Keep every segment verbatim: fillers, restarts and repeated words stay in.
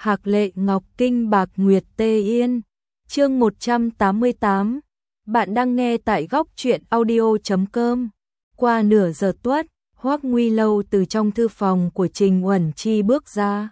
Hạc Lệ Ngọc Kinh Bạc Nguyệt Tê Yên. Chương một trăm tám mươi tám. Bạn đang nghe tại góc truyện audio chấm com. Qua nửa giờ tuất, Hoắc Nguy Lâu từ trong thư phòng của Trình Uẩn Chi bước ra.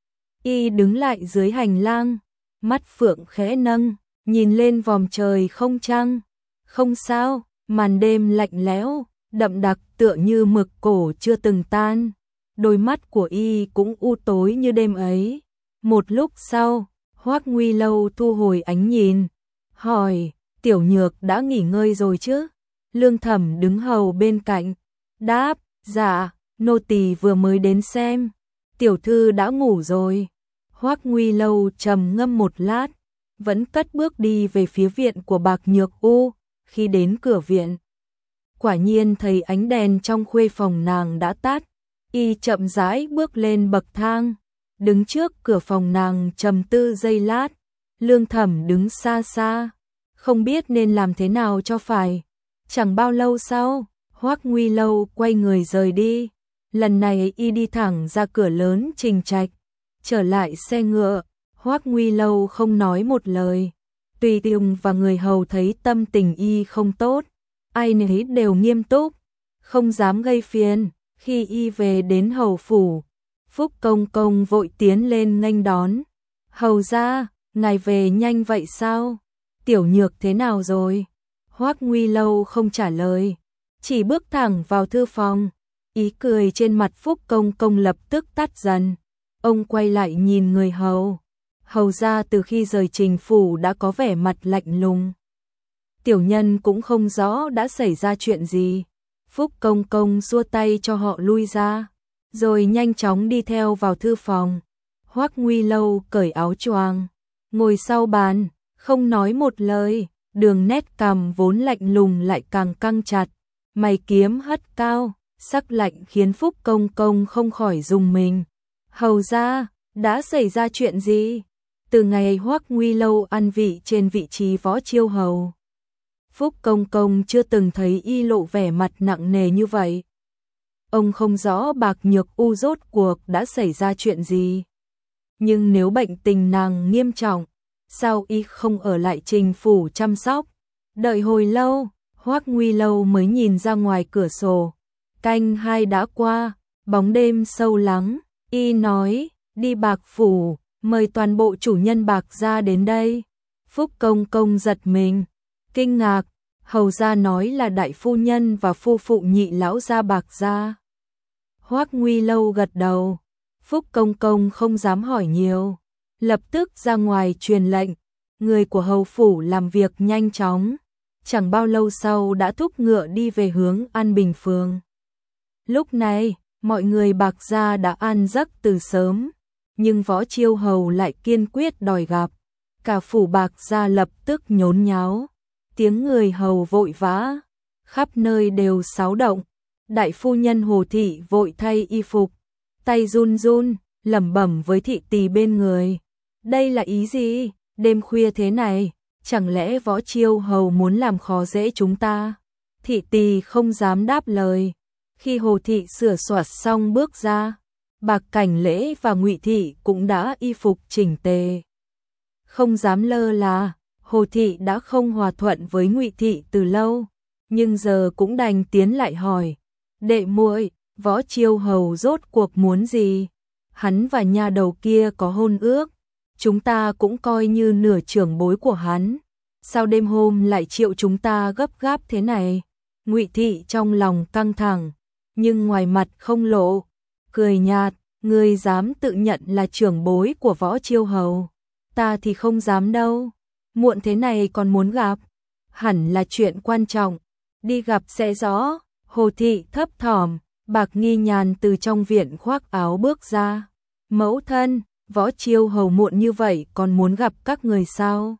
Y đứng lại dưới hành lang, mắt phượng khẽ nâng, nhìn lên vòm trời không trăng, không sao, màn đêm lạnh lẽo, đậm đặc tựa như mực cổ chưa từng tan. Đôi mắt của Y cũng u tối như đêm ấy. Một lúc sau, Hoắc Nguy Lâu thu hồi ánh nhìn, hỏi, Tiểu Nhược đã nghỉ ngơi rồi chứ? Lương Thẩm đứng hầu bên cạnh, đáp, dạ, nô tỳ vừa mới đến xem, tiểu thư đã ngủ rồi. Hoắc Nguy Lâu trầm ngâm một lát, vẫn cất bước đi về phía viện của Bạc Nhược U. Khi đến cửa viện, quả nhiên thấy ánh đèn trong khuê phòng nàng đã tắt. Y chậm rãi bước lên bậc thang, đứng trước cửa phòng nàng trầm tư giây lát. Lương Thẩm đứng xa xa, không biết nên làm thế nào cho phải. Chẳng bao lâu sau, Hoắc Nguy Lâu quay người rời đi. Lần này Y đi thẳng ra cửa lớn Trình Trạch, trở lại xe ngựa. Hoắc Nguy Lâu không nói một lời. Tùy Tùng và người hầu thấy tâm tình Y không tốt, ai nấy đều nghiêm túc, không dám gây phiền. Khi Y về đến hầu phủ, Phúc Công Công vội tiến lên nghênh đón. Hầu gia, ngài về nhanh vậy sao? Tiểu Nhược thế nào rồi? Hoắc Nguy Lâu không trả lời, chỉ bước thẳng vào thư phòng. Ý cười trên mặt Phúc Công Công lập tức tắt dần. Ông quay lại nhìn người hầu. Hầu gia từ khi rời Trình phủ đã có vẻ mặt lạnh lùng. Tiểu nhân cũng không rõ đã xảy ra chuyện gì. Phúc Công Công xua tay cho họ lui ra, rồi nhanh chóng đi theo vào thư phòng. Hoắc Nguy Lâu cởi áo choàng, ngồi sau bàn, không nói một lời. Đường nét cằm vốn lạnh lùng lại càng căng chặt, mày kiếm hất cao, sắc lạnh khiến Phúc Công Công không khỏi rùng mình. Hầu gia, đã xảy ra chuyện gì? Từ ngày Hoắc Nguy Lâu ăn vị trên vị trí võ chiêu hầu, Phúc Công Công chưa từng thấy Y lộ vẻ mặt nặng nề như vậy. Ông không rõ Bạc Nhược U rốt cuộc đã xảy ra chuyện gì. Nhưng nếu bệnh tình nàng nghiêm trọng, sao Y không ở lại Trình phủ chăm sóc? Đợi hồi lâu, Hoắc Nguy Lâu mới nhìn ra ngoài cửa sổ. Canh hai đã qua, bóng đêm sâu lắng. Y nói, đi Bạc phủ, mời toàn bộ chủ nhân Bạc gia đến đây. Phúc Công Công giật mình, kinh ngạc. Hầu gia nói là đại phu nhân và phu phụ nhị lão gia Bạc gia. Hoắc Nguy Lâu gật đầu. Phúc Công Công không dám hỏi nhiều, lập tức ra ngoài truyền lệnh. Người của hầu phủ làm việc nhanh chóng, chẳng bao lâu sau đã thúc ngựa đi về hướng An Bình Phường. Lúc này, mọi người Bạc gia đã an giấc từ sớm, nhưng võ chiêu hầu lại kiên quyết đòi gặp. Cả phủ Bạc gia lập tức nhốn nháo, tiếng người hầu vội vã, khắp nơi đều xáo động. Đại phu nhân Hồ thị vội thay y phục, tay run run, lẩm bẩm với thị tỳ bên người, đây là ý gì? Đêm khuya thế này, chẳng lẽ võ chiêu hầu muốn làm khó dễ chúng ta? Thị tỳ không dám đáp lời. Khi Hồ thị sửa soạt xong bước ra, Bạc Cảnh Lễ và Ngụy thị cũng đã y phục chỉnh tề. Không dám lơ là, Hồ thị đã không hòa thuận với Ngụy thị từ lâu, nhưng giờ cũng đành tiến lại hỏi, đệ muội, võ chiêu hầu rốt cuộc muốn gì? Hắn và nha đầu kia có hôn ước, chúng ta cũng coi như nửa trưởng bối của hắn, sao đêm hôm lại triệu chúng ta gấp gáp thế này? Ngụy thị trong lòng căng thẳng, nhưng ngoài mặt không lộ, cười nhạt, ngươi dám tự nhận là trưởng bối của võ chiêu hầu, ta thì không dám đâu. Muộn thế này còn muốn gặp, hẳn là chuyện quan trọng, đi gặp sẽ rõ. Hồ thị thấp thỏm. Bạc Nghi Nhàn từ trong viện khoác áo bước ra, mẫu thân, võ chiêu hầu muộn như vậy còn muốn gặp các người sao?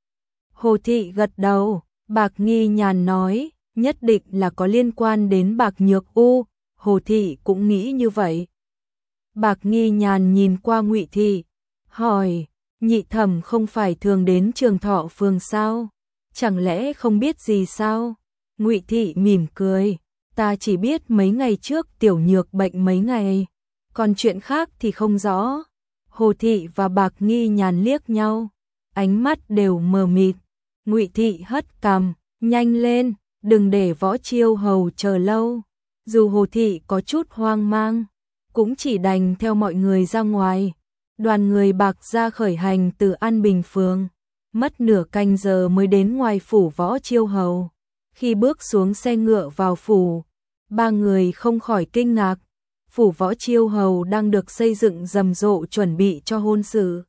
Hồ thị gật đầu. Bạc Nghi Nhàn nói, nhất định là có liên quan đến Bạc Nhược U. Hồ thị cũng nghĩ như vậy. Bạc Nghi Nhàn nhìn qua Ngụy thị, hỏi, nhị thẩm không phải thường đến Trường Thọ phường sao? Chẳng lẽ không biết gì sao? Ngụy thị mỉm cười, ta chỉ biết mấy ngày trước Tiểu Nhược bệnh mấy ngày, còn chuyện khác thì không rõ. Hồ Thị và Bạc Nghi Nhàn liếc nhau, ánh mắt đều mờ mịt. Ngụy Thị hất cằm, nhanh lên, đừng để Võ Chiêu Hầu chờ lâu. Dù Hồ Thị có chút hoang mang, cũng chỉ đành theo mọi người ra ngoài. Đoàn người Bạc gia khởi hành từ An Bình Phường, mất nửa canh giờ mới đến ngoài phủ Võ Chiêu Hầu. Khi bước xuống xe ngựa vào phủ, ba người không khỏi kinh ngạc. Phủ Võ Chiêu Hầu đang được xây dựng rầm rộ chuẩn bị cho hôn sự.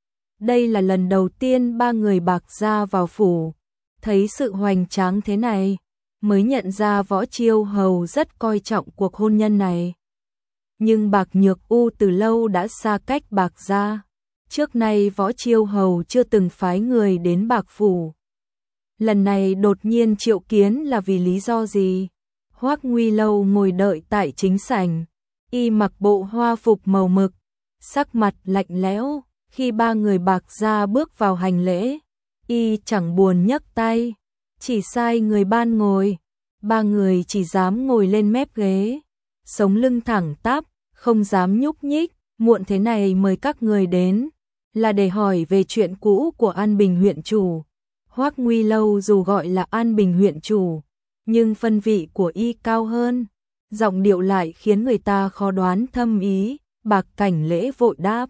Đây là lần đầu tiên ba người Bạc gia vào phủ, thấy sự hoành tráng thế này, mới nhận ra Võ Chiêu Hầu rất coi trọng cuộc hôn nhân này. Nhưng Bạc Nhược U từ lâu đã xa cách Bạc gia. Trước nay Võ Chiêu Hầu chưa từng phái người đến Bạc phủ. Lần này đột nhiên triệu kiến là vì lý do gì? Hoắc Nguy Lâu ngồi đợi tại chính sảnh, y mặc bộ hoa phục màu mực, sắc mặt lạnh lẽo. Khi ba người Bạc gia bước vào hành lễ, y chẳng buồn nhấc tay, chỉ sai người ban ngồi. Ba người chỉ dám ngồi lên mép ghế, sống lưng thẳng tắp, không dám nhúc nhích. Muộn thế này mời các người đến, là để hỏi về chuyện cũ của An Bình huyện chủ. Hoắc Nguy Lâu dù gọi là An Bình huyện chủ, nhưng phân vị của y cao hơn, giọng điệu lại khiến người ta khó đoán thâm ý. Bạc Cảnh Lễ vội đáp: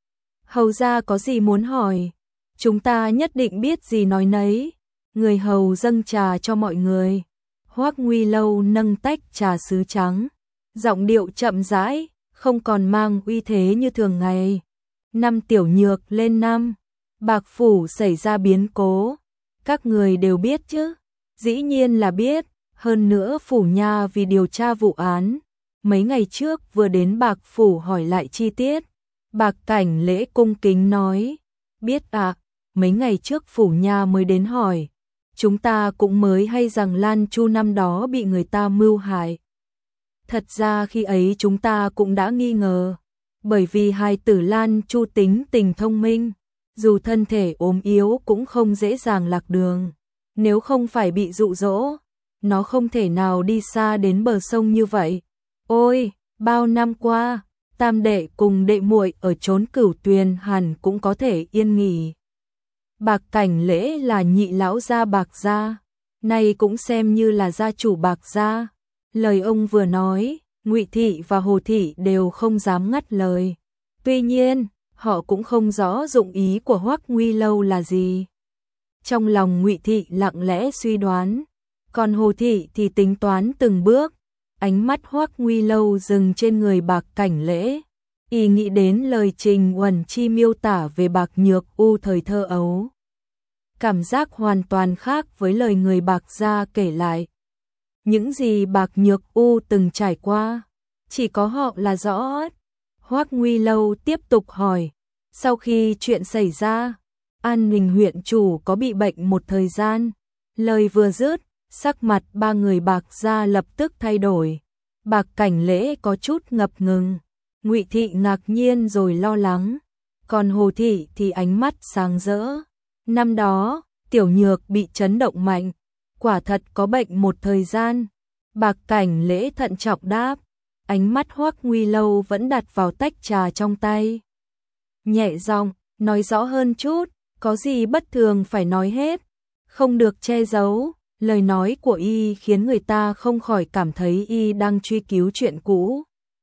hầu gia có gì muốn hỏi, chúng ta nhất định biết gì nói nấy. Người hầu dâng trà cho mọi người. Hoắc Nguy Lâu nâng tách trà sứ trắng, giọng điệu chậm rãi, không còn mang uy thế như thường ngày. Năm Tiểu Nhược lên năm, Bạc phủ xảy ra biến cố, các người đều biết chứ? Dĩ nhiên là biết, hơn nữa phủ nha vì điều tra vụ án, mấy ngày trước vừa đến Bạc phủ hỏi lại chi tiết. Bạc Cảnh Lễ cung kính nói: biết ạ, à, mấy ngày trước phủ nha mới đến hỏi, chúng ta cũng mới hay rằng Lan Chu năm đó bị người ta mưu hại. Thật ra khi ấy chúng ta cũng đã nghi ngờ, bởi vì hài tử Lan Chu tính tình thông minh, dù thân thể ốm yếu cũng không dễ dàng lạc đường. Nếu không phải bị dụ dỗ, nó không thể nào đi xa đến bờ sông như vậy. Ôi, bao năm qua, tam đệ cùng đệ muội ở chốn Cửu Tuyền hẳn cũng có thể yên nghỉ. Bạc Cảnh Lễ là nhị lão gia Bạc gia, nay cũng xem như là gia chủ Bạc gia. Lời ông vừa nói, Ngụy Thị và Hồ Thị đều không dám ngắt lời. Tuy nhiên, họ cũng không rõ dụng ý của Hoắc Nguy Lâu là gì. Trong lòng Ngụy Thị lặng lẽ suy đoán, còn Hồ Thị thì tính toán từng bước. Ánh mắt Hoắc Nguy Lâu dừng trên người Bạc Cảnh Lễ, y nghĩ đến lời Trình Uẩn Chi miêu tả về Bạc Nhược U thời thơ ấu. Cảm giác hoàn toàn khác với lời người Bạc gia kể lại. Những gì Bạc Nhược U từng trải qua, chỉ có họ là rõ. Hoắc Nguy Lâu tiếp tục hỏi: sau khi chuyện xảy ra, An Bình huyện chủ có bị bệnh một thời gian? Lời vừa dứt, sắc mặt ba người Bạc gia lập tức thay đổi. Bạc Cảnh Lễ có chút ngập ngừng, Ngụy Thị ngạc nhiên rồi lo lắng, còn Hồ Thị thì ánh mắt sáng rỡ. Năm đó, Tiểu Nhược bị chấn động mạnh, quả thật có bệnh một thời gian. Bạc Cảnh Lễ thận trọng đáp, ánh mắt Hoắc Nguy Lâu vẫn đặt vào tách trà trong tay. Nhẹ giọng, nói rõ hơn chút, có gì bất thường phải nói hết, không được che giấu. Lời nói của y khiến người ta không khỏi cảm thấy y đang truy cứu chuyện cũ.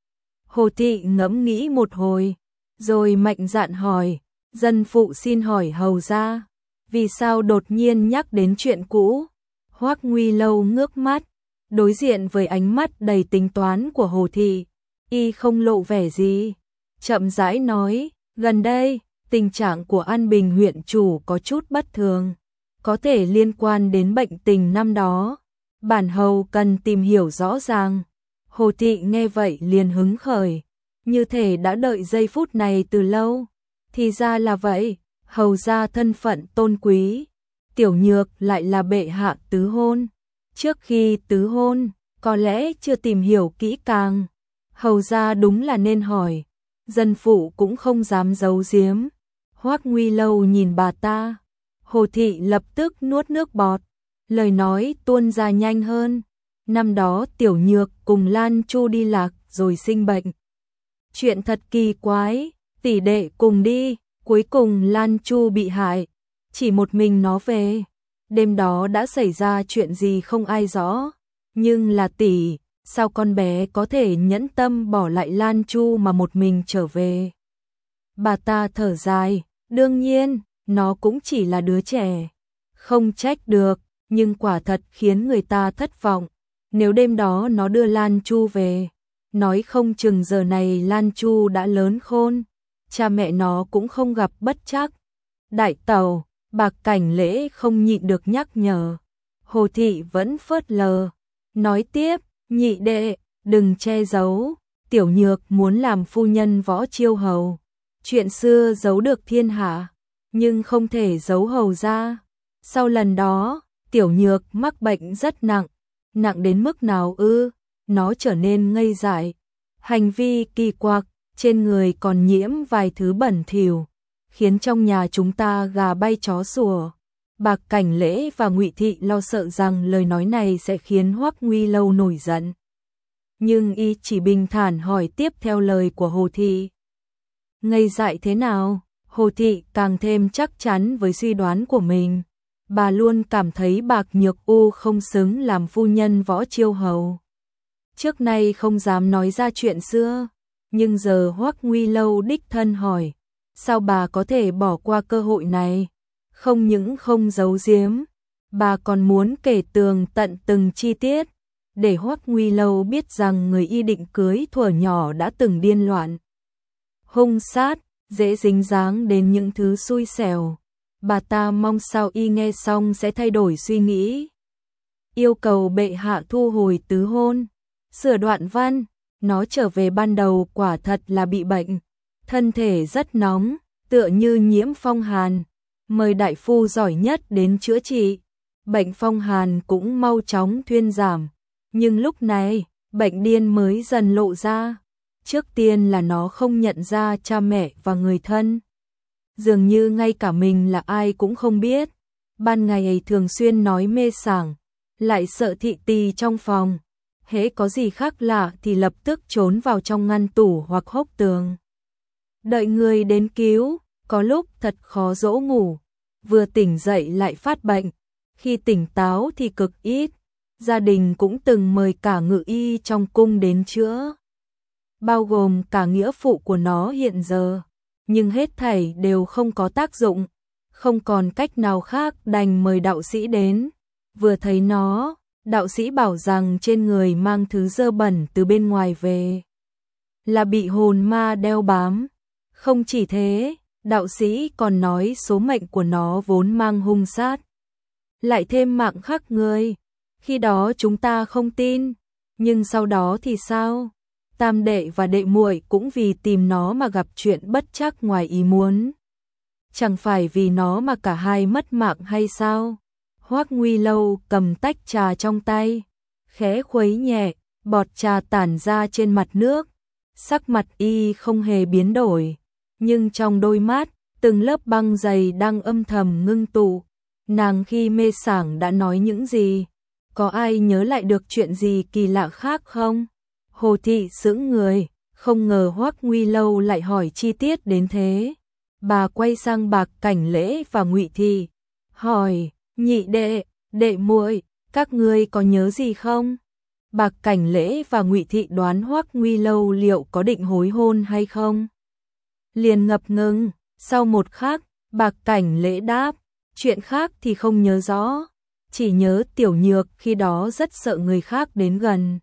Hồ Thị ngẫm nghĩ một hồi, rồi mạnh dạn hỏi: dân phụ xin hỏi hầu gia, vì sao đột nhiên nhắc đến chuyện cũ? Hoắc Nguy Lâu ngước mắt, đối diện với ánh mắt đầy tính toán của Hồ Thị, y không lộ vẻ gì, chậm rãi nói: gần đây, tình trạng của An Bình huyện chủ có chút bất thường, có thể liên quan đến bệnh tình năm đó. Bản hầu cần tìm hiểu rõ ràng. Hồ Thị nghe vậy liền hứng khởi, như thể đã đợi giây phút này từ lâu. Thì ra là vậy, hầu gia thân phận tôn quý, Tiểu Nhược lại là bệ hạ tứ hôn. Trước khi tứ hôn, có lẽ chưa tìm hiểu kỹ càng, hầu gia đúng là nên hỏi. Dân phụ cũng không dám giấu giếm. Hoắc Nguy Lâu nhìn bà ta, Hồ Thị lập tức nuốt nước bọt, lời nói tuôn ra nhanh hơn. Năm đó Tiểu Nhược cùng Lan Chu đi lạc rồi sinh bệnh. Chuyện thật kỳ quái, tỷ đệ cùng đi, cuối cùng Lan Chu bị hại, chỉ một mình nó về. Đêm đó đã xảy ra chuyện gì không ai rõ, nhưng là tỷ, sao con bé có thể nhẫn tâm bỏ lại Lan Chu mà một mình trở về. Bà ta thở dài, đương nhiên, nó cũng chỉ là đứa trẻ, không trách được, nhưng quả thật khiến người ta thất vọng. Nếu đêm đó nó đưa Lan Chu về, nói không chừng giờ này Lan Chu đã lớn khôn, cha mẹ nó cũng không gặp bất trắc. Đại tàu, Bạc Cảnh Lễ không nhịn được nhắc nhở. Hồ Thị vẫn phớt lờ, nói tiếp, nhị đệ, đừng che giấu, Tiểu Nhược muốn làm phu nhân Võ Chiêu Hầu. Chuyện xưa giấu được thiên hạ, nhưng không thể giấu hầu ra. Sau lần đó, Tiểu Nhược mắc bệnh rất nặng, nặng đến mức nào ư? Nó trở nên ngây dại, hành vi kỳ quặc, trên người còn nhiễm vài thứ bẩn thỉu, khiến trong nhà chúng ta gà bay chó sủa. Bạc Cảnh Lễ và Ngụy Thị lo sợ rằng lời nói này sẽ khiến Hoắc Nguy Lâu nổi giận. Nhưng y chỉ bình thản hỏi tiếp theo lời của Hồ Thị. Ngây dại thế nào? Hồ Thị càng thêm chắc chắn với suy đoán của mình. Bà luôn cảm thấy Bạc Nhược U không xứng làm phu nhân Võ Chiêu Hầu. Trước nay không dám nói ra chuyện xưa, nhưng giờ Hoắc Nguy Lâu đích thân hỏi, sao bà có thể bỏ qua cơ hội này? Không những không giấu giếm, bà còn muốn kể tường tận từng chi tiết, để Hoắc Nguy Lâu biết rằng người y định cưới thuở nhỏ đã từng điên loạn, hung sát, dễ dính dáng đến những thứ xui xẻo. Bà ta mong sao y nghe xong sẽ thay đổi suy nghĩ, yêu cầu bệ hạ thu hồi tứ hôn, sửa đoạn văn. Nó trở về ban đầu quả thật là bị bệnh, thân thể rất nóng, tựa như nhiễm phong hàn, mời đại phu giỏi nhất đến chữa trị. Bệnh phong hàn cũng mau chóng thuyên giảm, nhưng lúc này, bệnh điên mới dần lộ ra. Trước tiên là nó không nhận ra cha mẹ và người thân, dường như ngay cả mình là ai cũng không biết. Ban ngày ấy thường xuyên nói mê sảng, lại sợ thị tì trong phòng, hễ có gì khác lạ thì lập tức trốn vào trong ngăn tủ hoặc hốc tường. Đợi người đến cứu, có lúc thật khó dỗ ngủ, vừa tỉnh dậy lại phát bệnh, khi tỉnh táo thì cực ít. Gia đình cũng từng mời cả ngự y trong cung đến chữa, bao gồm cả nghĩa phụ của nó hiện giờ, nhưng hết thảy đều không có tác dụng, không còn cách nào khác đành mời đạo sĩ đến. Vừa thấy nó, đạo sĩ bảo rằng trên người mang thứ dơ bẩn từ bên ngoài về, là bị hồn ma đeo bám. Không chỉ thế, đạo sĩ còn nói số mệnh của nó vốn mang hung sát, lại thêm mạng khắc người. Khi đó chúng ta không tin, nhưng sau đó thì sao? Tam đệ và đệ muội cũng vì tìm nó mà gặp chuyện bất trắc ngoài ý muốn. Chẳng phải vì nó mà cả hai mất mạng hay sao? Hoắc Nguy Lâu cầm tách trà trong tay, khẽ khuấy nhẹ, bọt trà tản ra trên mặt nước. Sắc mặt y không hề biến đổi, nhưng trong đôi mắt, từng lớp băng dày đang âm thầm ngưng tụ. Nàng khi mê sảng đã nói những gì? Có ai nhớ lại được chuyện gì kỳ lạ khác không? Hồ Thị sững người, không ngờ Hoắc Nguy Lâu lại hỏi chi tiết đến thế. Bà quay sang Bạc Cảnh Lễ và Ngụy Thị, hỏi, nhị đệ, đệ muội, các ngươi có nhớ gì không? Bạc Cảnh Lễ và Ngụy Thị đoán Hoắc Nguy Lâu liệu có định hối hôn hay không? Liền ngập ngừng, sau một khắc, Bạc Cảnh Lễ đáp, chuyện khác thì không nhớ rõ, chỉ nhớ Tiểu Nhược khi đó rất sợ người khác đến gần.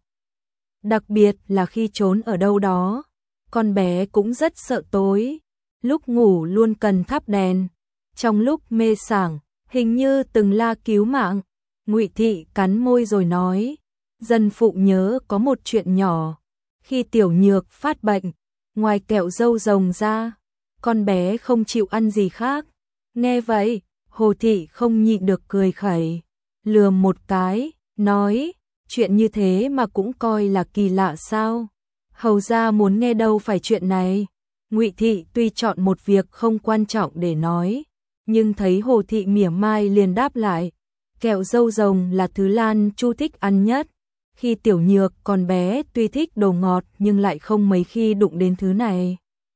Đặc biệt là khi trốn ở đâu đó, con bé cũng rất sợ tối, lúc ngủ luôn cần thắp đèn. Trong lúc mê sảng, hình như từng la cứu mạng. Ngụy Thị cắn môi rồi nói, dân phụ nhớ có một chuyện nhỏ, khi Tiểu Nhược phát bệnh, ngoài kẹo dâu rồng ra, con bé không chịu ăn gì khác. Nghe vậy, Hồ Thị không nhịn được cười khẩy, lườm một cái, nói, chuyện như thế mà cũng coi là kỳ lạ sao? Hầu gia muốn nghe đâu phải chuyện này. Ngụy Thị tuy chọn một việc không quan trọng để nói, nhưng thấy Hồ Thị mỉa mai liền đáp lại, kẹo dâu rồng là thứ Lan Chu thích ăn nhất. Khi Tiểu Nhược còn bé tuy thích đồ ngọt nhưng lại không mấy khi đụng đến thứ này.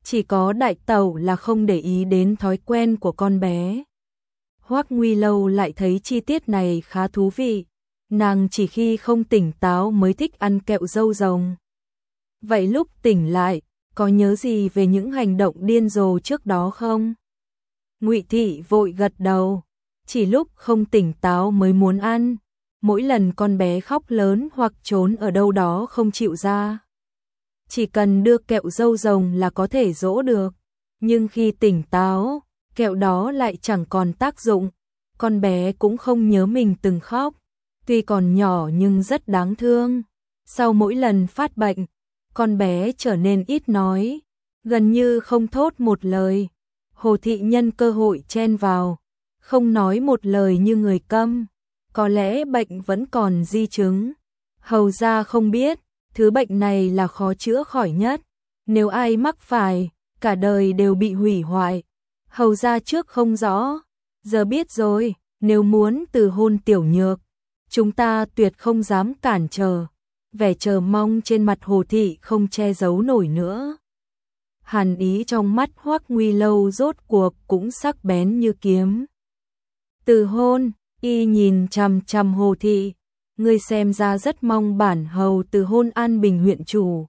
chỉ có đại tẩu là không để ý đến thói quen của con bé. Hoắc Nguy Lâu lại thấy chi tiết này khá thú vị, nàng chỉ khi không tỉnh táo mới thích ăn kẹo dâu rồng. Vậy lúc tỉnh lại, có nhớ gì về những hành động điên rồ trước đó không? Ngụy Thị vội gật đầu, chỉ lúc không tỉnh táo mới muốn ăn, mỗi lần con bé khóc lớn hoặc trốn ở đâu đó không chịu ra. Chỉ cần đưa kẹo dâu rồng là có thể dỗ được, nhưng khi tỉnh táo, kẹo đó lại chẳng còn tác dụng, con bé cũng không nhớ mình từng khóc, tuy còn nhỏ nhưng rất đáng thương. Sau mỗi lần phát bệnh, con bé trở nên ít nói, gần như không thốt một lời. Hồ Thị nhân cơ hội chen vào, không nói một lời như người câm, có lẽ bệnh vẫn còn di chứng. Hầu gia không biết, thứ bệnh này là khó chữa khỏi nhất, nếu ai mắc phải, cả đời đều bị hủy hoại. Hầu gia trước không rõ, giờ biết rồi, nếu muốn từ hôn Tiểu Nhược, chúng ta tuyệt không dám cản trở. Vẻ chờ mong trên mặt Hồ Thị không che giấu nổi nữa. Hàn ý trong mắt Hoắc Nguy Lâu rốt cuộc cũng sắc bén như kiếm. Từ hôn, y nhìn chằm chằm Hồ Thị, ngươi xem ra rất mong bản hầu từ hôn An Bình huyện chủ.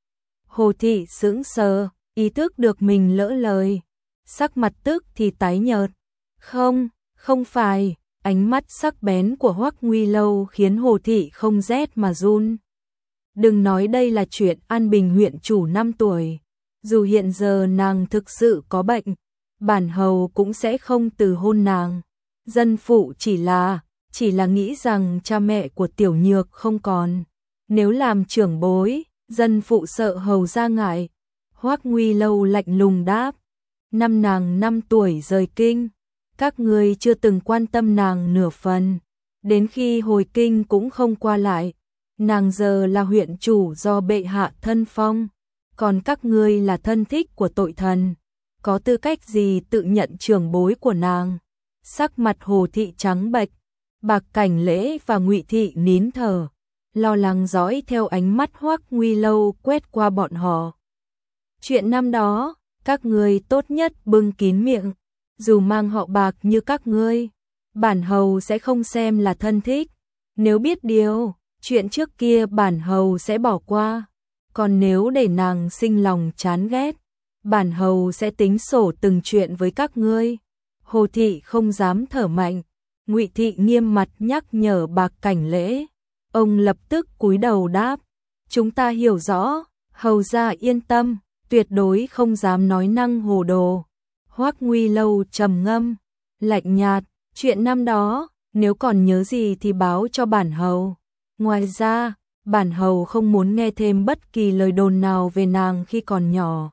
Hồ Thị sững sờ, ý thức được mình lỡ lời, sắc mặt tức thì tái nhợt. Không, không phải, ánh mắt sắc bén của Hoắc Nguy Lâu khiến Hồ Thị không rét mà run. Đừng nói đây là chuyện An Bình huyện chủ năm tuổi, dù hiện giờ nàng thực sự có bệnh, bản hầu cũng sẽ không từ hôn nàng. Dân phụ chỉ là, chỉ là nghĩ rằng cha mẹ của Tiểu Nhược không còn. Nếu làm trưởng bối, dân phụ sợ hầu ra ngại. Hoắc Nguy Lâu lạnh lùng đáp, năm nàng năm tuổi rời kinh, các ngươi chưa từng quan tâm nàng nửa phần, đến khi hồi kinh cũng không qua lại. Nàng giờ là huyện chủ do bệ hạ thân phong, còn các ngươi là thân thích của tội thần, có tư cách gì tự nhận trưởng bối của nàng? Sắc mặt Hồ Thị trắng bệch, Bạc Cảnh Lễ và Ngụy Thị nín thở, lo lắng dõi theo ánh mắt Hoắc Nguy Lâu quét qua bọn họ. Chuyện năm đó, các ngươi tốt nhất bưng kín miệng, dù mang họ Bạc như các ngươi, bản hầu sẽ không xem là thân thích. Nếu biết điều, chuyện trước kia bản hầu sẽ bỏ qua, còn nếu để nàng sinh lòng chán ghét, bản hầu sẽ tính sổ từng chuyện với các ngươi. Hồ Thị không dám thở mạnh, Ngụy Thị nghiêm mặt nhắc nhở Bạc Cảnh Lễ, ông lập tức cúi đầu đáp, chúng ta hiểu rõ, hầu gia yên tâm, tuyệt đối không dám nói năng hồ đồ. Hoắc Nguy Lâu trầm ngâm, lạnh nhạt, chuyện năm đó, nếu còn nhớ gì thì báo cho bản hầu. Ngoài ra, bản hầu không muốn nghe thêm bất kỳ lời đồn nào về nàng khi còn nhỏ.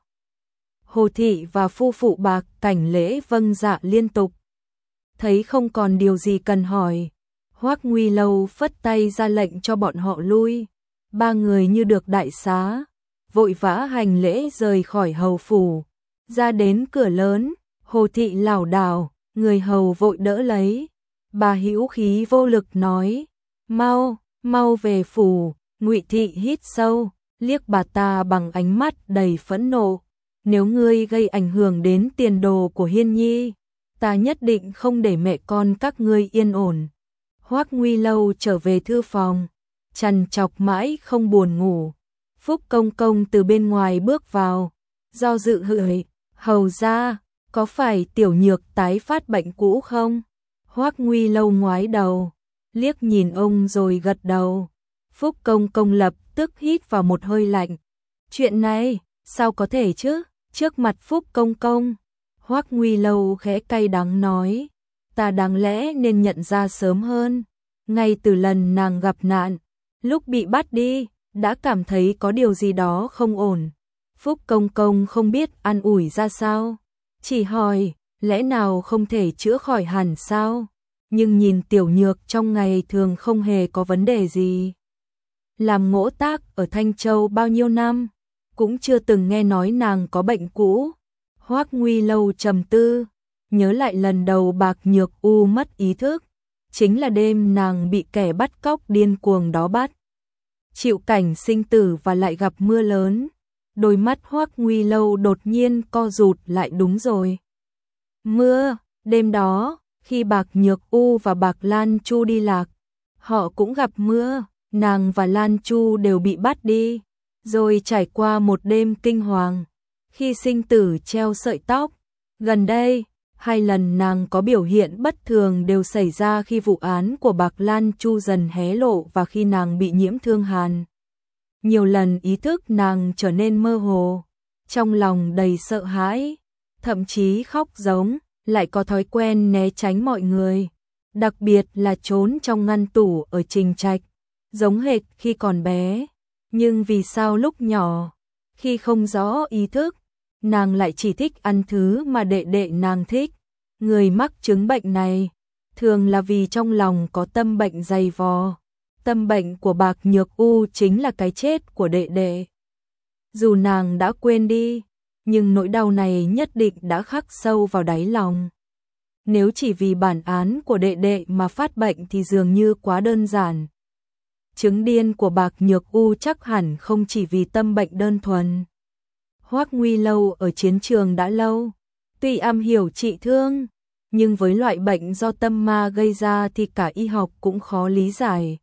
Hồ Thị và phu phụ Bạc Cảnh Lễ vâng dạ liên tục. Thấy không còn điều gì cần hỏi, Hoắc Nguy Lâu phất tay ra lệnh cho bọn họ lui. Ba người như được đại xá, vội vã hành lễ rời khỏi hầu phủ. Ra đến cửa lớn, Hồ Thị lảo đảo, người hầu vội đỡ lấy. Bà hữu khí vô lực nói, mau, mau về phủ. Ngụy Thị hít sâu, liếc bà ta bằng ánh mắt đầy phẫn nộ. Nếu ngươi gây ảnh hưởng đến tiền đồ của Hiên Nhi, ta nhất định không để mẹ con các ngươi yên ổn. Hoắc Nguy Lâu trở về thư phòng, trằn trọc mãi không buồn ngủ. Phúc Công Công từ bên ngoài bước vào, do dự hửi, hầu ra, có phải Tiểu Nhược tái phát bệnh cũ không? Hoắc Nguy Lâu ngoái đầu, liếc nhìn ông rồi gật đầu. Phúc Công Công lập tức hít vào một hơi lạnh. Chuyện này, sao có thể chứ? Trước mặt Phúc Công Công, Hoắc Nguy Lâu khẽ cay đắng nói, ta đáng lẽ nên nhận ra sớm hơn. Ngay từ lần nàng gặp nạn, lúc bị bắt đi, đã cảm thấy có điều gì đó không ổn. Phúc Công Công không biết an ủi ra sao, chỉ hỏi, lẽ nào không thể chữa khỏi hẳn sao? Nhưng nhìn Tiểu Nhược trong ngày thường không hề có vấn đề gì. Làm ngỗ tác ở Thanh Châu bao nhiêu năm, cũng chưa từng nghe nói nàng có bệnh cũ. Hoắc Nguy Lâu trầm tư, nhớ lại lần đầu Bạc Nhược U mất ý thức, chính là đêm nàng bị kẻ bắt cóc điên cuồng đó bắt. Chịu cảnh sinh tử và lại gặp mưa lớn. đôi mắt Hoắc Nguy Lâu đột nhiên co rụt lại. Đúng rồi. Mưa, đêm đó, khi Bạc Nhược U và Bạc Lan Chu đi lạc, họ cũng gặp mưa, nàng và Lan Chu đều bị bắt đi, rồi trải qua một đêm kinh hoàng, khi sinh tử treo sợi tóc. Gần đây, hai lần nàng có biểu hiện bất thường đều xảy ra khi vụ án của Bạc Lan Chu dần hé lộ và khi nàng bị nhiễm thương hàn. Nhiều lần ý thức nàng trở nên mơ hồ, trong lòng đầy sợ hãi, thậm chí khóc giống, lại có thói quen né tránh mọi người, đặc biệt là trốn trong ngăn tủ ở Trình Trạch, giống hệt khi còn bé. Nhưng vì sao lúc nhỏ, khi không rõ ý thức, nàng lại chỉ thích ăn thứ mà đệ đệ nàng thích? Người mắc chứng bệnh này thường là vì trong lòng có tâm bệnh dày vò. Tâm bệnh của Bạc Nhược U chính là cái chết của đệ đệ. Dù nàng đã quên đi, nhưng nỗi đau này nhất định đã khắc sâu vào đáy lòng. Nếu chỉ vì bản án của đệ đệ mà phát bệnh thì dường như quá đơn giản. Chứng điên của Bạc Nhược U chắc hẳn không chỉ vì tâm bệnh đơn thuần. Hoắc Nguy Lâu ở chiến trường đã lâu, tuy am hiểu trị thương, nhưng với loại bệnh do tâm ma gây ra thì cả y học cũng khó lý giải.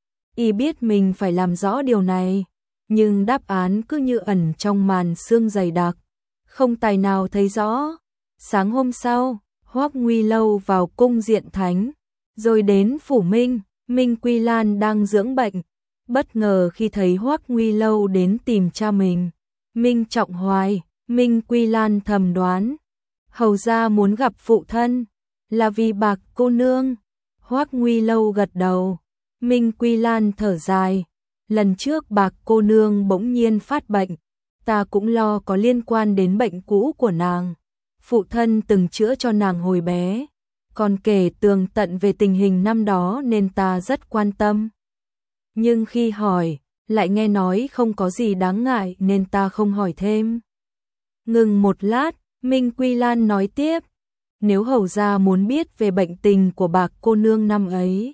Y biết mình phải làm rõ điều này, nhưng đáp án cứ như ẩn trong màn sương dày đặc, không tài nào thấy rõ. Sáng hôm sau, Hoắc Nguy Lâu vào cung Diện Thánh, rồi đến phủ Minh. Minh Quy Lan đang dưỡng bệnh, bất ngờ khi thấy Hoắc Nguy Lâu đến tìm cha mình. Minh Trọng Hoài, Minh Quy Lan thầm đoán, hầu gia muốn gặp phụ thân, là vì Bạc cô nương. Hoắc Nguy Lâu gật đầu. Minh Quy Lan thở dài, lần trước Bạc cô nương bỗng nhiên phát bệnh, ta cũng lo có liên quan đến bệnh cũ của nàng. Phụ thân từng chữa cho nàng hồi bé, còn kể tường tận về tình hình năm đó nên ta rất quan tâm. Nhưng khi hỏi, lại nghe nói không có gì đáng ngại nên ta không hỏi thêm. Ngừng một lát, Minh Quy Lan nói tiếp, nếu hầu gia muốn biết về bệnh tình của Bạc cô nương năm ấy,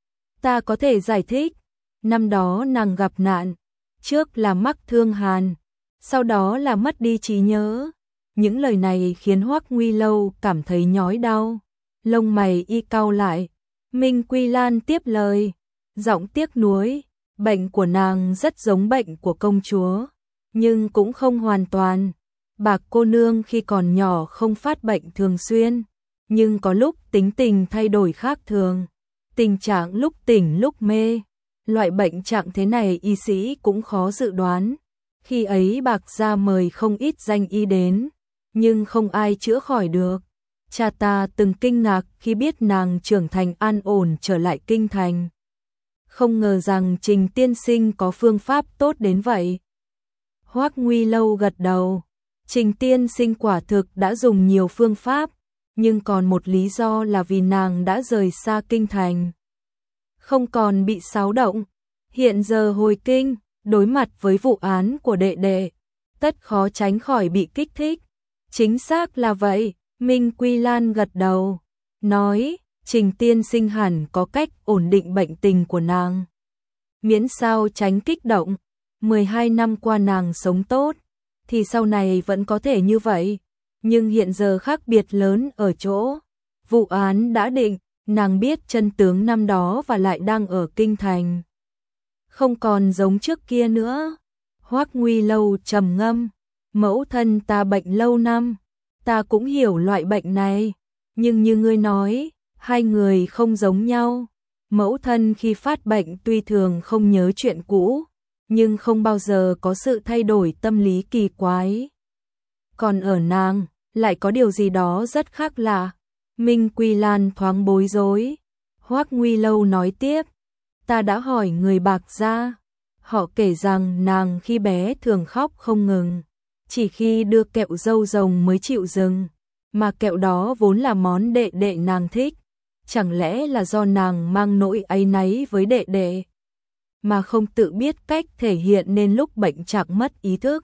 ta có thể giải thích. Năm đó nàng gặp nạn, trước là mắc thương hàn, sau đó là mất đi trí nhớ. Những lời này khiến Hoắc Nguy Lâu cảm thấy nhói đau, lông mày y cau lại. Minh Quy Lan tiếp lời, giọng tiếc nuối, bệnh của nàng rất giống bệnh của công chúa, nhưng cũng không hoàn toàn. Bạc cô nương khi còn nhỏ không phát bệnh thường xuyên, nhưng có lúc tính tình thay đổi khác thường, tình trạng lúc tỉnh lúc mê. Loại bệnh trạng thế này y sĩ cũng khó dự đoán. Khi ấy Bạc gia mời không ít danh y đến, nhưng không ai chữa khỏi được. Cha ta từng kinh ngạc khi biết nàng trưởng thành an ổn trở lại kinh thành. Không ngờ rằng Trình tiên sinh có phương pháp tốt đến vậy. Hoắc Nguy Lâu gật đầu. Trình tiên sinh quả thực đã dùng nhiều phương pháp, nhưng còn một lý do là vì nàng đã rời xa kinh thành, không còn bị xáo động. Hiện giờ hồi kinh, đối mặt với vụ án của đệ đệ, tất khó tránh khỏi bị kích thích. Chính xác là vậy. Minh Quy Lan gật đầu, nói, Trình tiên sinh hẳn có cách ổn định bệnh tình của nàng, miễn sao tránh kích động. mười hai năm qua nàng sống tốt, thì sau này vẫn có thể như vậy. Nhưng hiện giờ khác biệt lớn ở chỗ, vụ án đã định, nàng biết chân tướng năm đó và lại đang ở kinh thành, không còn giống trước kia nữa. Hoắc Nguy Lâu trầm ngâm, mẫu thân ta bệnh lâu năm, ta cũng hiểu loại bệnh này, nhưng như ngươi nói, hai người không giống nhau. Mẫu thân khi phát bệnh tuy thường không nhớ chuyện cũ, nhưng không bao giờ có sự thay đổi tâm lý kỳ quái. Còn ở nàng, lại có điều gì đó rất khác lạ. Minh Quy Lan thoáng bối rối. Hoắc Nguy Lâu nói tiếp, ta đã hỏi người Bạc gia, họ kể rằng nàng khi bé thường khóc không ngừng, chỉ khi đưa kẹo dâu rồng mới chịu dừng, mà kẹo đó vốn là món đệ đệ nàng thích. Chẳng lẽ là do nàng mang nỗi áy náy với đệ đệ, mà không tự biết cách thể hiện nên lúc bệnh trạng mất ý thức,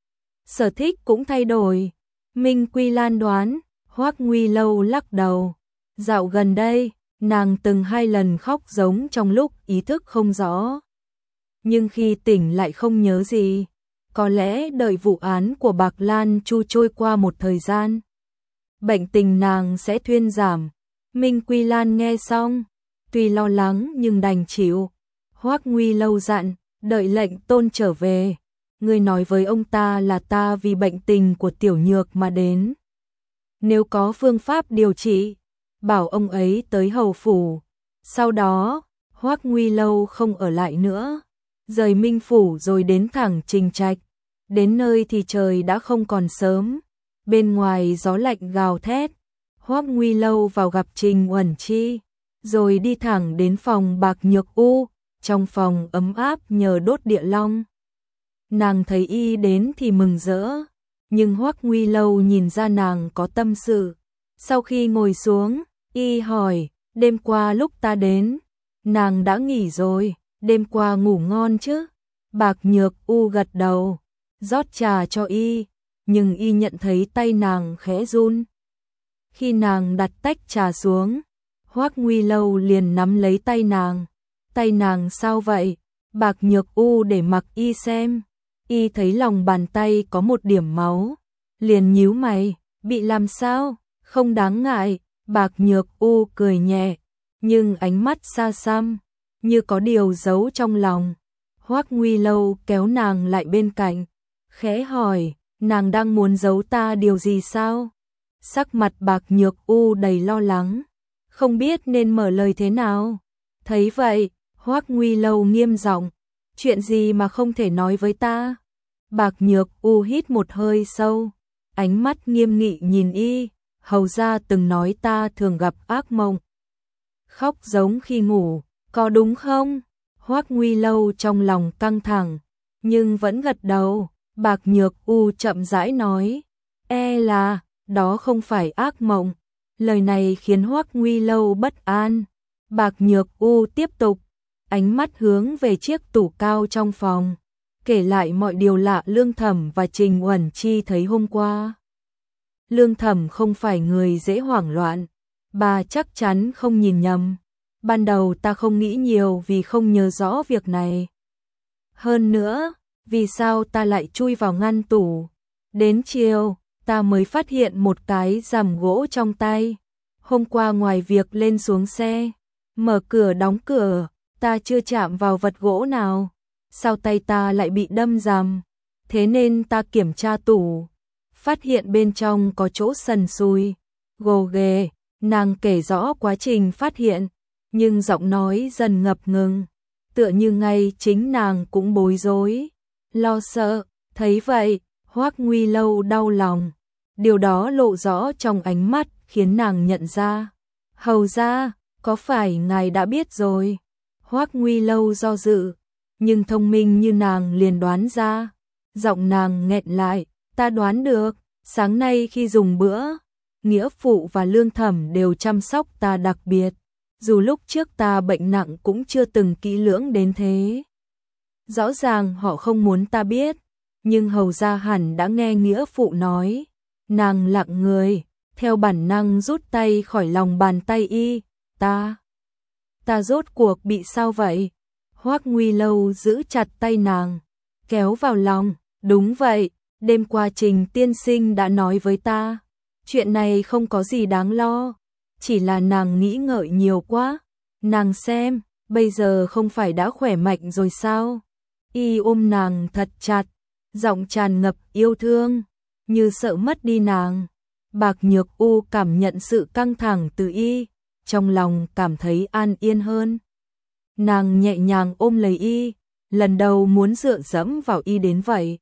sở thích cũng thay đổi. Minh Quy Lan đoán. Hoắc Nguy Lâu lắc đầu, dạo gần đây, nàng từng hai lần khóc giống trong lúc ý thức không rõ, nhưng khi tỉnh lại không nhớ gì. có lẽ đợi vụ án của Bạc Lan Chu trôi qua một thời gian, bệnh tình nàng sẽ thuyên giảm. Minh Quy Lan nghe xong, tuy lo lắng nhưng đành chịu. Hoắc Nguy Lâu dặn, đợi lệnh tôn trở về, ngươi nói với ông ta là ta vì bệnh tình của Tiểu Nhược mà đến. Nếu có phương pháp điều trị, bảo ông ấy tới hầu phủ. Sau đó, Hoắc Nguy Lâu không ở lại nữa, rời Minh phủ rồi đến thẳng Trình Trạch. Đến nơi thì trời đã không còn sớm, bên ngoài gió lạnh gào thét. Hoắc Nguy Lâu vào gặp Trình Uẩn Chi, rồi đi thẳng đến phòng Bạc Nhược U, trong phòng ấm áp nhờ đốt địa long. Nàng thấy y đến thì mừng rỡ, nhưng Hoắc Nguy Lâu nhìn ra nàng có tâm sự. Sau khi ngồi xuống, y hỏi, đêm qua lúc ta đến, nàng đã nghỉ rồi, đêm qua ngủ ngon chứ? Bạc Nhược U gật đầu, rót trà cho y, nhưng y nhận thấy tay nàng khẽ run. Khi nàng đặt tách trà xuống, Hoắc Nguy Lâu liền nắm lấy tay nàng. Tay nàng sao vậy? Bạc Nhược U để mặc y xem. Y thấy lòng bàn tay có một điểm máu, liền nhíu mày, bị làm sao? Không đáng ngại. Bạc Nhược U cười nhẹ, nhưng ánh mắt xa xăm, như có điều giấu trong lòng. Hoắc Nguy Lâu kéo nàng lại bên cạnh, khẽ hỏi, nàng đang muốn giấu ta điều gì sao? Sắc mặt Bạc Nhược U đầy lo lắng, không biết nên mở lời thế nào. Thấy vậy, Hoắc Nguy Lâu nghiêm giọng, chuyện gì mà không thể nói với ta? Bạc Nhược U hít một hơi sâu, ánh mắt nghiêm nghị nhìn y, hầu gia từng nói ta thường gặp ác mộng, khóc giống khi ngủ, có đúng không? Hoắc Nguy Lâu trong lòng căng thẳng, nhưng vẫn gật đầu. Bạc Nhược U chậm rãi nói, e là, đó không phải ác mộng. Lời này khiến Hoắc Nguy Lâu bất an. Bạc Nhược U tiếp tục, ánh mắt hướng về chiếc tủ cao trong phòng, kể lại mọi điều lạ Lương Thẩm và Trình Uẩn Chi thấy hôm qua. Lương Thẩm không phải người dễ hoảng loạn, bà chắc chắn không nhìn nhầm. Ban đầu ta không nghĩ nhiều vì không nhớ rõ việc này. Hơn nữa, vì sao ta lại chui vào ngăn tủ? Đến chiều, ta mới phát hiện một cái rằm gỗ trong tay. Hôm qua ngoài việc lên xuống xe, mở cửa đóng cửa, ta chưa chạm vào vật gỗ nào. Sao tay ta lại bị đâm rằm? Thế nên ta kiểm tra tủ, phát hiện bên trong có chỗ sần sùi, gồ ghề. Nàng kể rõ quá trình phát hiện, nhưng giọng nói dần ngập ngừng, tựa như ngay chính nàng cũng bối rối, lo sợ. Thấy vậy, Hoắc Nguy Lâu đau lòng, điều đó lộ rõ trong ánh mắt khiến nàng nhận ra. Hầu gia, có phải ngài đã biết rồi? Hoắc Nguy Lâu do dự, nhưng thông minh như nàng liền đoán ra. Giọng nàng nghẹn lại, ta đoán được, sáng nay khi dùng bữa, Nghĩa phụ và Lương Thẩm đều chăm sóc ta đặc biệt, dù lúc trước ta bệnh nặng cũng chưa từng kỹ lưỡng đến thế. Rõ ràng họ không muốn ta biết, nhưng hầu gia hẳn đã nghe Nghĩa phụ nói. Nàng lặng người, theo bản năng rút tay khỏi lòng bàn tay y. Ta, ta rốt cuộc bị sao vậy? Hoắc Nguy Lâu giữ chặt tay nàng, kéo vào lòng. Đúng vậy, đêm qua Trình tiên sinh đã nói với ta. Chuyện này không có gì đáng lo, chỉ là nàng nghĩ ngợi nhiều quá. Nàng xem, bây giờ không phải đã khỏe mạnh rồi sao? Y ôm nàng thật chặt, giọng tràn ngập yêu thương, như sợ mất đi nàng. Bạc Nhược U cảm nhận sự căng thẳng từ y, trong lòng cảm thấy an yên hơn. Nàng nhẹ nhàng ôm lấy y, lần đầu muốn dựa dẫm vào y đến vậy.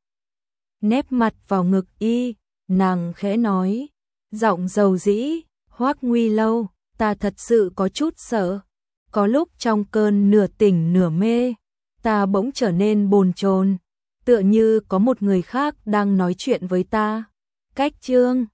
Nép mặt vào ngực y, nàng khẽ nói, giọng dầu dĩ, Hoắc Nguy Lâu, ta thật sự có chút sợ. Có lúc trong cơn nửa tỉnh nửa mê, ta bỗng trở nên bồn chồn, tựa như có một người khác đang nói chuyện với ta. Cách chương